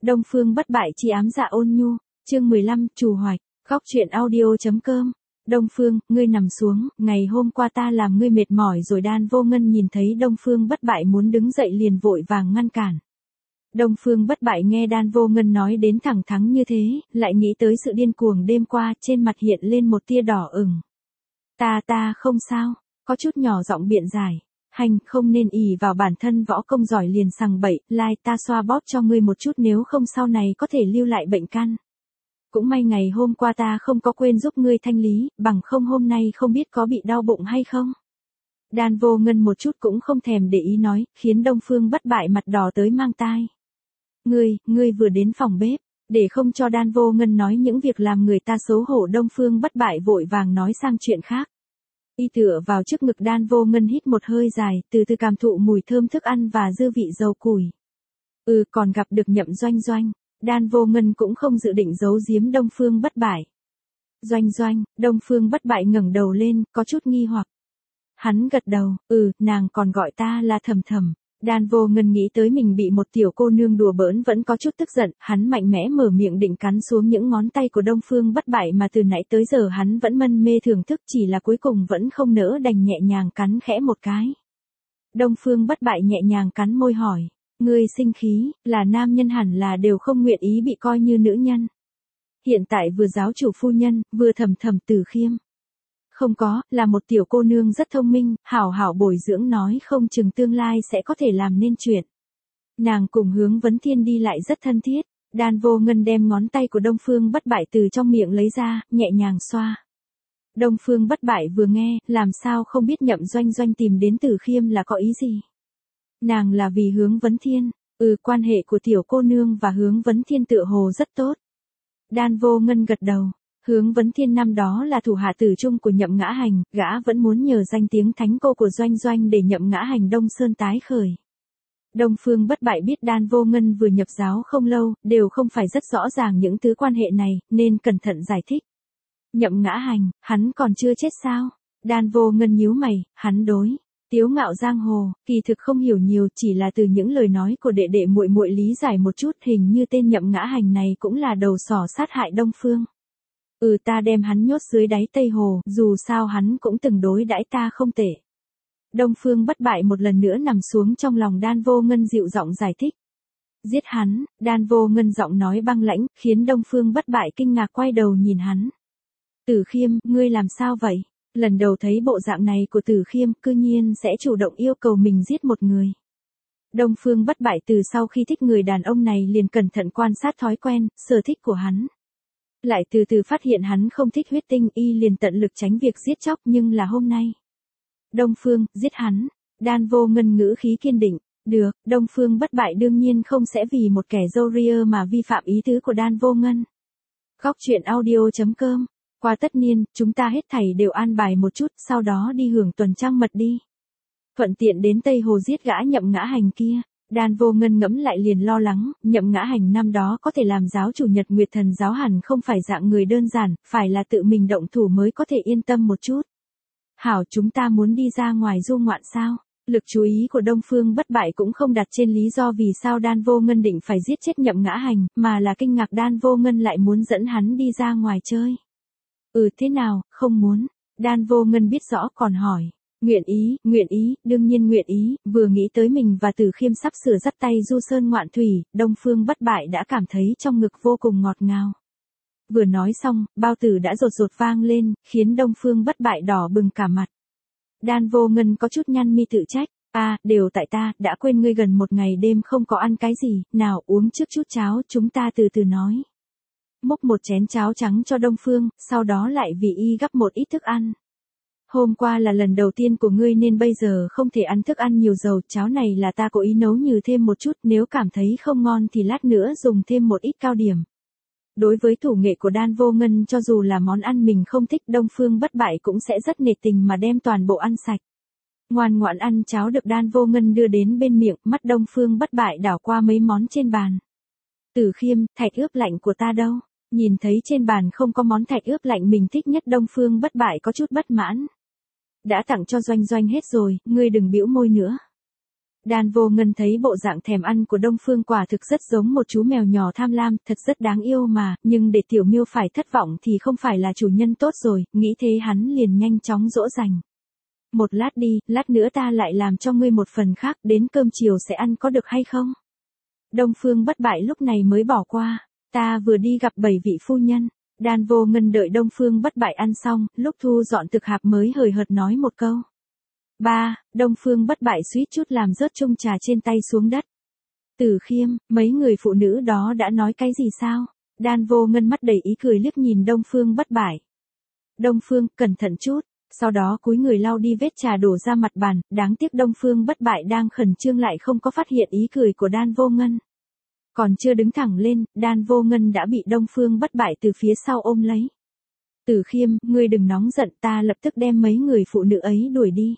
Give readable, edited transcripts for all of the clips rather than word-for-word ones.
Đông Phương Bất Bại chi ám dạ ôn nhu, chương 15, trù hoạch, góc truyện audio.com. Đông Phương, ngươi nằm xuống, ngày hôm qua ta làm ngươi mệt mỏi rồi. Đan Vô Ngân nhìn thấy Đông Phương Bất Bại muốn đứng dậy liền vội vàng ngăn cản. Đông Phương Bất Bại nghe Đan Vô Ngân nói đến thẳng thắn như thế, lại nghĩ tới sự điên cuồng đêm qua, trên mặt hiện lên một tia đỏ ửng. Ta không sao, có chút nhỏ giọng biện giải. Hành, không nên ỷ vào bản thân võ công giỏi liền sằng bậy, lai ta xoa bóp cho ngươi một chút nếu không sau này có thể lưu lại bệnh căn. Cũng may ngày hôm qua ta không có quên giúp ngươi thanh lý, bằng không hôm nay không biết có bị đau bụng hay không. Đan Vô Ngân một chút cũng không thèm để ý nói, khiến Đông Phương Bất Bại mặt đỏ tới mang tai. Ngươi vừa đến phòng bếp, để không cho Đan Vô Ngân nói những việc làm người ta xấu hổ. Đông Phương Bất Bại vội vàng nói sang chuyện khác. Y tựa vào trước ngực Đan Vô Ngân hít một hơi dài, từ từ cảm thụ mùi thơm thức ăn và dư vị dầu củi. Còn gặp được Nhậm Doanh Doanh. Đan Vô Ngân cũng không dự định giấu giếm Đông Phương Bất Bại. Doanh, Đông Phương Bất Bại ngẩng đầu lên, có chút nghi hoặc. Hắn gật đầu, nàng còn gọi ta là Thầm Thầm. Đan Vô Ngân nghĩ tới mình bị một tiểu cô nương đùa bỡn vẫn có chút tức giận, hắn mạnh mẽ mở miệng định cắn xuống những ngón tay của Đông Phương Bất Bại mà từ nãy tới giờ hắn vẫn mân mê thưởng thức, chỉ là cuối cùng vẫn không nỡ đành nhẹ nhàng cắn khẽ một cái. Đông Phương Bất Bại nhẹ nhàng cắn môi hỏi, ngươi sinh khí, là nam nhân hẳn là đều không nguyện ý bị coi như nữ nhân. Hiện tại vừa giáo chủ phu nhân, vừa Thầm Thầm Tử Khiêm. Không có, là một tiểu cô nương rất thông minh, hảo bồi dưỡng nói không chừng tương lai sẽ có thể làm nên chuyện. Nàng cùng Hướng Vấn Thiên đi lại rất thân thiết. Đan Vô Ngân đem ngón tay của Đông Phương Bất Bại từ trong miệng lấy ra, nhẹ nhàng xoa. Đông Phương Bất Bại vừa nghe, làm sao không biết Nhậm Doanh Doanh tìm đến Tử Khiêm là có ý gì. Nàng là vì Hướng Vấn Thiên, quan hệ của tiểu cô nương và Hướng Vấn Thiên tựa hồ rất tốt. Đan Vô Ngân gật đầu. Hướng Vấn Thiên năm đó là thủ hạ tử trung của Nhậm Ngã Hành, gã vẫn muốn nhờ danh tiếng thánh cô của Doanh Doanh để Nhậm Ngã Hành Đông Sơn tái khởi. Đông Phương Bất Bại biết Đan Vô Ngân vừa nhập giáo không lâu, đều không phải rất rõ ràng những thứ quan hệ này, nên cẩn thận giải thích. Nhậm Ngã Hành, hắn còn chưa chết sao? Đan Vô Ngân nhíu mày, hắn đối tiếu ngạo giang hồ, kỳ thực không hiểu nhiều, chỉ là từ những lời nói của đệ đệ muội muội lý giải một chút, hình như tên Nhậm Ngã Hành này cũng là đầu sỏ sát hại Đông Phương. Ta đem hắn nhốt dưới đáy Tây Hồ, dù sao hắn cũng từng đối đãi ta không tệ. Đông Phương Bất Bại một lần nữa nằm xuống trong lòng Đan Vô Ngân dịu giọng giải thích. Giết hắn, Đan Vô Ngân giọng nói băng lãnh, khiến Đông Phương Bất Bại kinh ngạc quay đầu nhìn hắn. Tử Khiêm, ngươi làm sao vậy? Lần đầu thấy bộ dạng này của Tử Khiêm, cư nhiên sẽ chủ động yêu cầu mình giết một người. Đông Phương Bất Bại từ sau khi thích người đàn ông này liền cẩn thận quan sát thói quen, sở thích của hắn. Lại từ từ phát hiện hắn không thích huyết tinh, y liền tận lực tránh việc giết chóc, nhưng là hôm nay. Đông Phương, giết hắn. Đan Vô Ngân ngữ khí kiên định. Được, Đông Phương Bất Bại đương nhiên không sẽ vì một kẻ râu ria mà vi phạm ý tứ của Đan Vô Ngân. Góc truyện audio.com. Qua tất niên, chúng ta hết thảy đều an bài một chút, sau đó đi hưởng tuần trăng mật đi. Thuận tiện đến Tây Hồ giết gã Nhậm Ngã Hành kia. Đan Vô Ngân ngẫm lại liền lo lắng, Nhậm Ngã Hành năm đó có thể làm giáo chủ Nhật Nguyệt Thần giáo hẳn không phải dạng người đơn giản, phải là tự mình động thủ mới có thể yên tâm một chút. Hảo, chúng ta muốn đi ra ngoài du ngoạn sao? Lực chú ý của Đông Phương Bất Bại cũng không đặt trên lý do vì sao Đan Vô Ngân định phải giết chết Nhậm Ngã Hành, mà là kinh ngạc Đan Vô Ngân lại muốn dẫn hắn đi ra ngoài chơi. Thế nào, không muốn? Đan Vô Ngân biết rõ còn hỏi. Nguyện ý, đương nhiên nguyện ý. Vừa nghĩ tới mình và Tử Khiêm sắp sửa dắt tay du sơn ngoạn thủy, Đông Phương Bất Bại đã cảm thấy trong ngực vô cùng ngọt ngào. Vừa nói xong, bao tử đã rột vang lên, khiến Đông Phương Bất Bại đỏ bừng cả mặt. Đan Vô Ngân có chút nhăn mi tự trách. Đều tại ta, đã quên ngươi gần một ngày đêm không có ăn cái gì, nào uống trước chút cháo, chúng ta từ từ nói. Múc một chén cháo trắng cho Đông Phương, sau đó lại vì y gắp một ít thức ăn. Hôm qua là lần đầu tiên của ngươi nên bây giờ không thể ăn thức ăn nhiều dầu, cháo này là ta cố ý nấu nhừ thêm một chút, nếu cảm thấy không ngon thì lát nữa dùng thêm một ít cao điểm. Đối với thủ nghệ của Đan Vô Ngân, cho dù là món ăn mình không thích, Đông Phương Bất Bại cũng sẽ rất nể tình mà đem toàn bộ ăn sạch. Ngoan ngoãn ăn cháo được Đan Vô Ngân đưa đến bên miệng, mắt Đông Phương Bất Bại đảo qua mấy món trên bàn. Tử Khiêm, thạch ướp lạnh của ta đâu? Nhìn thấy trên bàn không có món thạch ướp lạnh mình thích nhất, Đông Phương Bất Bại có chút bất mãn. Đã tặng cho Doanh Doanh hết rồi, ngươi đừng bĩu môi nữa. Đan Vô Ngân thấy bộ dạng thèm ăn của Đông Phương quả thực rất giống một chú mèo nhỏ tham lam, thật rất đáng yêu mà, nhưng để Tiểu Miêu phải thất vọng thì không phải là chủ nhân tốt rồi, nghĩ thế hắn liền nhanh chóng dỗ dành. Một lát đi, lát nữa ta lại làm cho ngươi một phần khác, đến cơm chiều sẽ ăn có được hay không? Đông Phương Bất Bại lúc này mới bỏ qua, ta vừa đi gặp 7 vị phu nhân. Đan Vô Ngân đợi Đông Phương Bất Bại ăn xong, lúc thu dọn thực hạp mới hời hợt nói một câu. Ba, Đông Phương Bất Bại suýt chút làm rớt chung trà trên tay xuống đất. Tử Khiêm, mấy người phụ nữ đó đã nói cái gì sao? Đan Vô Ngân mắt đầy ý cười liếc nhìn Đông Phương Bất Bại. Đông Phương, cẩn thận chút. Sau đó cúi người lau đi vết trà đổ ra mặt bàn, đáng tiếc Đông Phương Bất Bại đang khẩn trương lại không có phát hiện ý cười của Đan Vô Ngân. Còn chưa đứng thẳng lên, Đan Vô Ngân đã bị Đông Phương Bất Bại từ phía sau ôm lấy. Tử Khiêm, ngươi đừng nóng giận, ta lập tức đem mấy người phụ nữ ấy đuổi đi.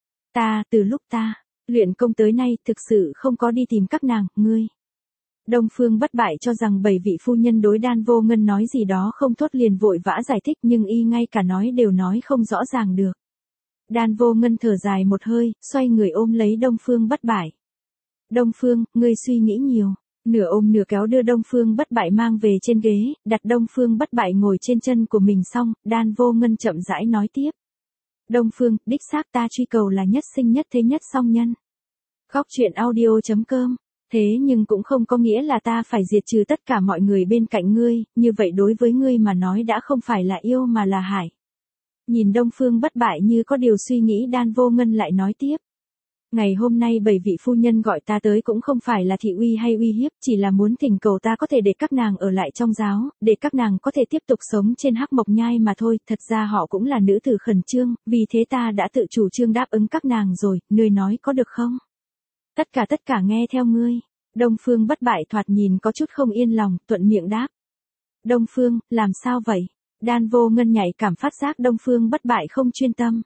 Từ lúc ta luyện công tới nay thực sự không có đi tìm các nàng, ngươi. Đông Phương Bất Bại cho rằng 7 vị phu nhân đối Đan Vô Ngân nói gì đó không tốt liền vội vã giải thích nhưng y ngay cả nói đều nói không rõ ràng được. Đan Vô Ngân thở dài một hơi, xoay người ôm lấy Đông Phương Bất Bại. Đông Phương, ngươi suy nghĩ nhiều. Nửa ôm nửa kéo đưa Đông Phương Bất Bại mang về trên ghế, đặt Đông Phương Bất Bại ngồi trên chân của mình xong, Đan Vô Ngân chậm rãi nói tiếp. Đông Phương, đích xác ta truy cầu là nhất sinh nhất thế nhất song nhân. Góc truyện audio.com. Thế nhưng cũng không có nghĩa là ta phải diệt trừ tất cả mọi người bên cạnh ngươi, như vậy đối với ngươi mà nói đã không phải là yêu mà là hại. Nhìn Đông Phương Bất Bại như có điều suy nghĩ, Đan Vô Ngân lại nói tiếp. Ngày hôm nay 7 vị phu nhân gọi ta tới cũng không phải là thị uy hay uy hiếp, chỉ là muốn thỉnh cầu ta có thể để các nàng ở lại trong giáo, để các nàng có thể tiếp tục sống trên Hắc Mộc Nhai mà thôi, thật ra họ cũng là nữ tử khẩn trương, vì thế ta đã tự chủ trương đáp ứng các nàng rồi, ngươi nói có được không? Tất cả nghe theo ngươi. Đông Phương Bất Bại thoạt nhìn có chút không yên lòng, thuận miệng đáp. Đông Phương, làm sao vậy? Đan Vô Ngân nhạy cảm phát giác Đông Phương Bất Bại không chuyên tâm.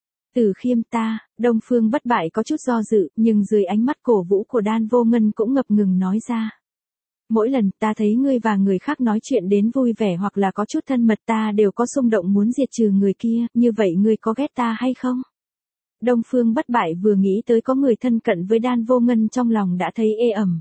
Tử Khiêm ta, Đông Phương Bất Bại có chút do dự, nhưng dưới ánh mắt cổ vũ của Đan Vô Ngân cũng ngập ngừng nói ra. Mỗi lần ta thấy ngươi và người khác nói chuyện đến vui vẻ hoặc là có chút thân mật ta đều có xung động muốn diệt trừ người kia, như vậy ngươi có ghét ta hay không? Đông Phương Bất Bại vừa nghĩ tới có người thân cận với Đan Vô Ngân trong lòng đã thấy ê ẩm.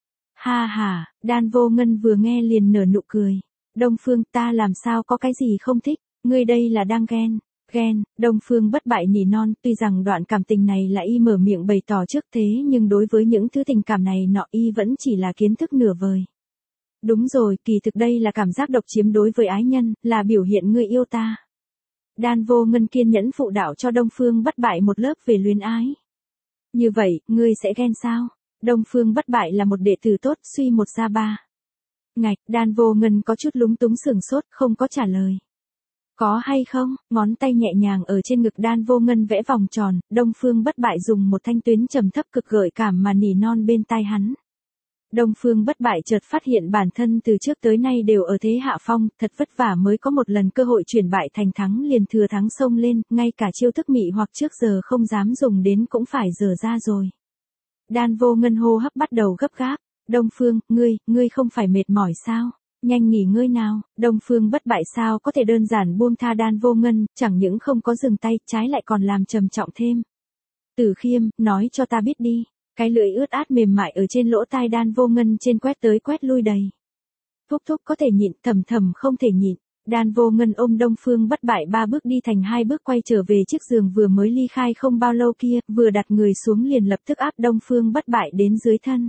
Ha ha, Đan Vô Ngân vừa nghe liền nở nụ cười. Đông Phương, ta làm sao có cái gì không thích, ngươi đây là đang ghen. Ghen, Đông Phương Bất Bại nỉ non, tuy rằng đoạn cảm tình này là y mở miệng bày tỏ trước thế nhưng đối với những thứ tình cảm này nọ y vẫn chỉ là kiến thức nửa vời. Đúng rồi, kỳ thực đây là cảm giác độc chiếm đối với ái nhân, là biểu hiện ngươi yêu ta. Đan Vô Ngân kiên nhẫn phụ đạo cho Đông Phương Bất Bại một lớp về luyến ái. Như vậy, ngươi sẽ ghen sao? Đông Phương Bất Bại là một đệ tử tốt, suy một ra ba. Ngạch, Đan Vô Ngân có chút lúng túng sửng sốt, không có trả lời. Có hay không? Ngón tay nhẹ nhàng ở trên ngực Đan Vô Ngân vẽ vòng tròn, Đông Phương Bất Bại dùng một thanh tuyến trầm thấp cực gợi cảm mà nỉ non bên tai hắn. Đông Phương Bất Bại chợt phát hiện bản thân từ trước tới nay đều ở thế hạ phong, thật vất vả mới có một lần cơ hội chuyển bại thành thắng liền thừa thắng xông lên, ngay cả chiêu thức mị hoặc trước giờ không dám dùng đến cũng phải dở ra rồi. Đan Vô Ngân hô hấp bắt đầu gấp gáp. Đông Phương, ngươi không phải mệt mỏi sao? Nhanh nghỉ ngơi nào. Đông Phương Bất Bại sao có thể đơn giản buông tha Đan Vô Ngân, chẳng những không có dừng tay, trái lại còn làm trầm trọng thêm. Tử Khiêm, nói cho ta biết đi. Cái lưỡi ướt át mềm mại ở trên lỗ tai Đan Vô Ngân trên quét tới quét lui đầy. Thúc thúc có thể nhịn, thầm thầm không thể nhịn. Đan Vô Ngân ôm Đông Phương Bất Bại 3 bước đi thành 2 bước quay trở về chiếc giường vừa mới ly khai không bao lâu kia, vừa đặt người xuống liền lập tức áp Đông Phương Bất Bại đến dưới thân.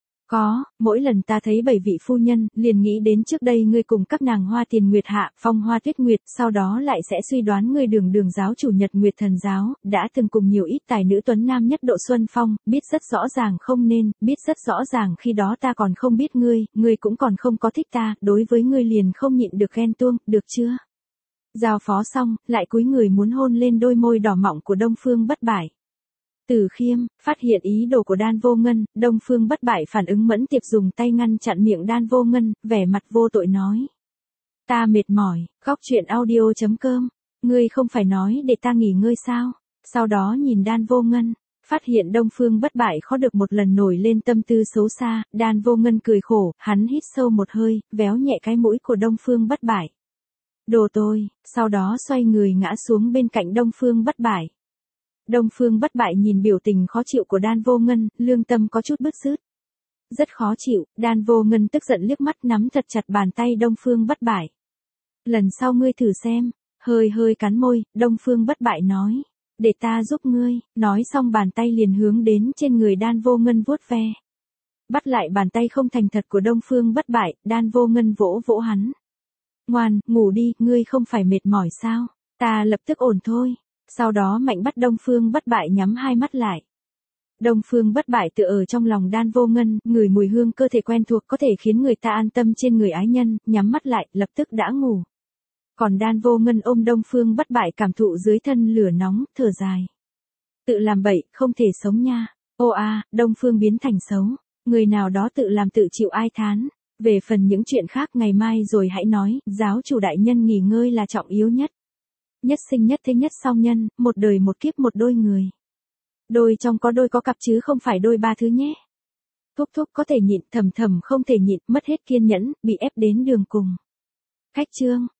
Mỗi lần ta thấy 7 vị phu nhân, liền nghĩ đến trước đây ngươi cùng các nàng Hoa Tiền Nguyệt Hạ, Phong Hoa Tuyết Nguyệt, sau đó lại sẽ suy đoán ngươi Đường giáo chủ Nhật Nguyệt Thần giáo, đã từng cùng nhiều ít tài nữ tuấn nam nhất độ Xuân Phong, biết rất rõ ràng không nên, biết rất rõ ràng khi đó ta còn không biết ngươi cũng còn không có thích ta, đối với ngươi liền không nhịn được ghen tuông, được chưa? Giao phó xong, lại cúi người muốn hôn lên đôi môi đỏ mọng của Đông Phương Bất Bại. Tử Khiêm, phát hiện ý đồ của Đan Vô Ngân, Đông Phương Bất Bại phản ứng mẫn tiệp dùng tay ngăn chặn miệng Đan Vô Ngân, vẻ mặt vô tội nói. Ta mệt mỏi, góc truyện audio.com, ngươi không phải nói để ta nghỉ ngơi sao? Sau đó nhìn Đan Vô Ngân, phát hiện Đông Phương Bất Bại khó được một lần nổi lên tâm tư xấu xa, Đan Vô Ngân cười khổ, hắn hít sâu một hơi, véo nhẹ cái mũi của Đông Phương Bất Bại. Đồ tôi, sau đó xoay người ngã xuống bên cạnh Đông Phương Bất Bại. Đông Phương Bất Bại nhìn biểu tình khó chịu của Đan Vô Ngân, lương tâm có chút bứt rứt. Rất khó chịu, Đan Vô Ngân tức giận liếc mắt nắm thật chặt bàn tay Đông Phương Bất Bại. Lần sau ngươi thử xem, hơi hơi cắn môi, Đông Phương Bất Bại nói. Để ta giúp ngươi, nói xong bàn tay liền hướng đến trên người Đan Vô Ngân vuốt ve. Bắt lại bàn tay không thành thật của Đông Phương Bất Bại, Đan Vô Ngân vỗ vỗ hắn. Ngoan, ngủ đi, ngươi không phải mệt mỏi sao, ta lập tức ổn thôi. Sau đó mạnh bắt Đông Phương Bất Bại nhắm hai mắt lại. Đông Phương Bất Bại tựa ở trong lòng Đan Vô Ngân, ngửi mùi hương cơ thể quen thuộc có thể khiến người ta an tâm trên người ái nhân, nhắm mắt lại, lập tức đã ngủ. Còn Đan Vô Ngân ôm Đông Phương Bất Bại cảm thụ dưới thân lửa nóng, thở dài. Tự làm bậy, không thể sống nha. Ô a, Đông Phương biến thành xấu. Người nào đó tự làm tự chịu ai thán. Về phần những chuyện khác ngày mai rồi hãy nói, giáo chủ đại nhân nghỉ ngơi là trọng yếu nhất. Nhất sinh nhất thế nhất song nhân, một đời một kiếp một đôi người. Đôi trong có đôi có cặp chứ không phải đôi ba thứ nhé. Thúc thúc có thể nhịn, thầm thầm không thể nhịn, mất hết kiên nhẫn, bị ép đến đường cùng. Khách trương.